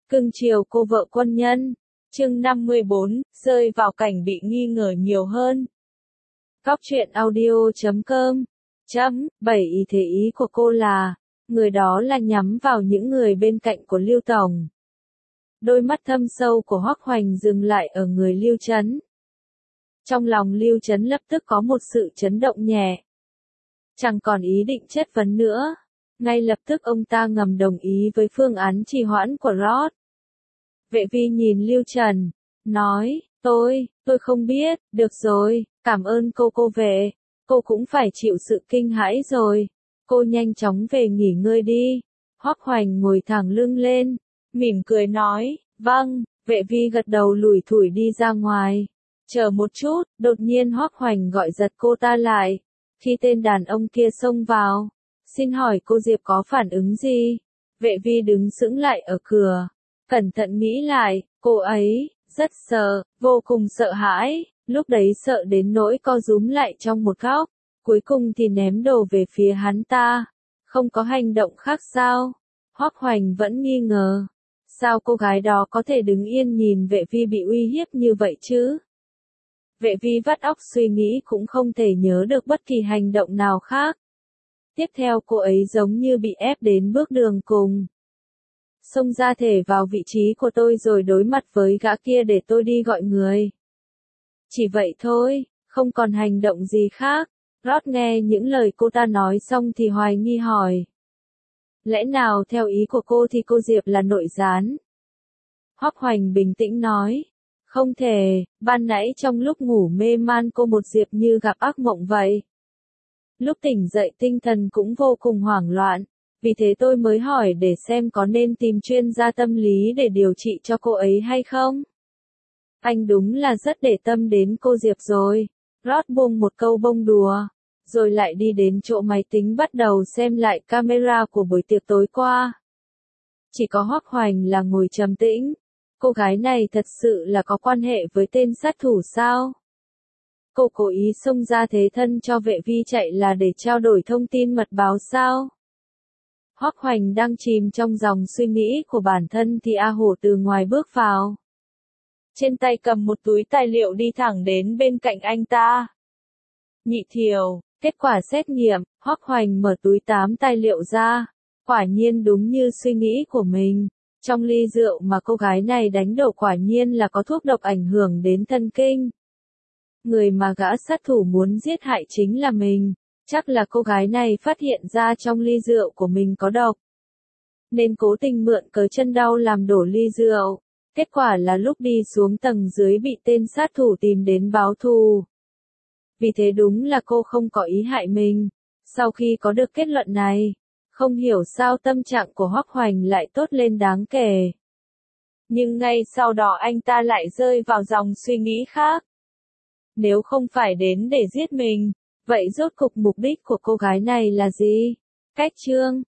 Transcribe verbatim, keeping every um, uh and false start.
Cưng chiều cô vợ quân nhân. Chương năm mươi bốn, rơi vào cảnh bị nghi ngờ nhiều hơn. Cóc truyện audio chấm com. Chấm, bảy ý thế ý của cô là, người đó là nhắm vào những người bên cạnh của Lưu Tổng. Đôi mắt thâm sâu của Hoắc Hoành dừng lại ở người Lưu Chấn. Trong lòng Lưu Chấn lập tức có một sự chấn động nhẹ. Chẳng còn ý định chất vấn nữa. Ngay lập tức ông ta ngầm đồng ý với phương án trì hoãn của Rod. Vệ vi nhìn Lưu Trần, nói, tôi, tôi không biết, được rồi, cảm ơn cô cô vệ, cô cũng phải chịu sự kinh hãi rồi, cô nhanh chóng về nghỉ ngơi đi. Hoắc Hoành ngồi thẳng lưng lên, mỉm cười nói, vâng, vệ vi gật đầu lủi thủi đi ra ngoài. Chờ một chút, đột nhiên Hoắc Hoành gọi giật cô ta lại, khi tên đàn ông kia xông vào, xin hỏi cô Diệp có phản ứng gì? Vệ vi đứng sững lại ở cửa. Cẩn thận nghĩ lại, cô ấy, rất sợ, vô cùng sợ hãi, lúc đấy sợ đến nỗi co rúm lại trong một góc, cuối cùng thì ném đồ về phía hắn ta. Không có hành động khác sao? Hoắc Hoành vẫn nghi ngờ. Sao cô gái đó có thể đứng yên nhìn vệ vi bị uy hiếp như vậy chứ? Vệ vi vắt óc suy nghĩ cũng không thể nhớ được bất kỳ hành động nào khác. Tiếp theo cô ấy giống như bị ép đến bước đường cùng. Xông ra thể vào vị trí của tôi rồi đối mặt với gã kia để tôi đi gọi người. Chỉ vậy thôi, không còn hành động gì khác. Rod nghe những lời cô ta nói xong thì hoài nghi hỏi. Lẽ nào theo ý của cô thì cô Diệp là nội gián? Hoắc Hoành bình tĩnh nói. Không thể, ban nãy trong lúc ngủ mê man cô một Diệp như gặp ác mộng vậy. Lúc tỉnh dậy tinh thần cũng vô cùng hoảng loạn. Vì thế tôi mới hỏi để xem có nên tìm chuyên gia tâm lý để điều trị cho cô ấy hay không. Anh đúng là rất để tâm đến cô Diệp rồi. Rod buông một câu bông đùa, rồi lại đi đến chỗ máy tính bắt đầu xem lại camera của buổi tiệc tối qua. Chỉ có Hoắc Hoành là ngồi trầm tĩnh. Cô gái này thật sự là có quan hệ với tên sát thủ sao? Cô cố ý xông ra thế thân cho vệ vi chạy là để trao đổi thông tin mật báo sao? Hoắc Hoành đang chìm trong dòng suy nghĩ của bản thân thì A Hổ từ ngoài bước vào. Trên tay cầm một túi tài liệu đi thẳng đến bên cạnh anh ta. Nhị Thiều, kết quả xét nghiệm, Hoắc Hoành mở túi tám tài liệu ra. Quả nhiên đúng như suy nghĩ của mình. Trong ly rượu mà cô gái này đánh đổ quả nhiên là có thuốc độc ảnh hưởng đến thần kinh. Người mà gã sát thủ muốn giết hại chính là mình. Chắc là cô gái này phát hiện ra trong ly rượu của mình có độc. Nên cố tình mượn cớ chân đau làm đổ ly rượu. Kết quả là lúc đi xuống tầng dưới bị tên sát thủ tìm đến báo thù. Vì thế đúng là cô không có ý hại mình. Sau khi có được kết luận này, không hiểu sao tâm trạng của Hoắc Hoành lại tốt lên đáng kể. Nhưng ngay sau đó anh ta lại rơi vào dòng suy nghĩ khác. Nếu không phải đến để giết mình, vậy rốt cục mục đích của cô gái này là gì? Cách chương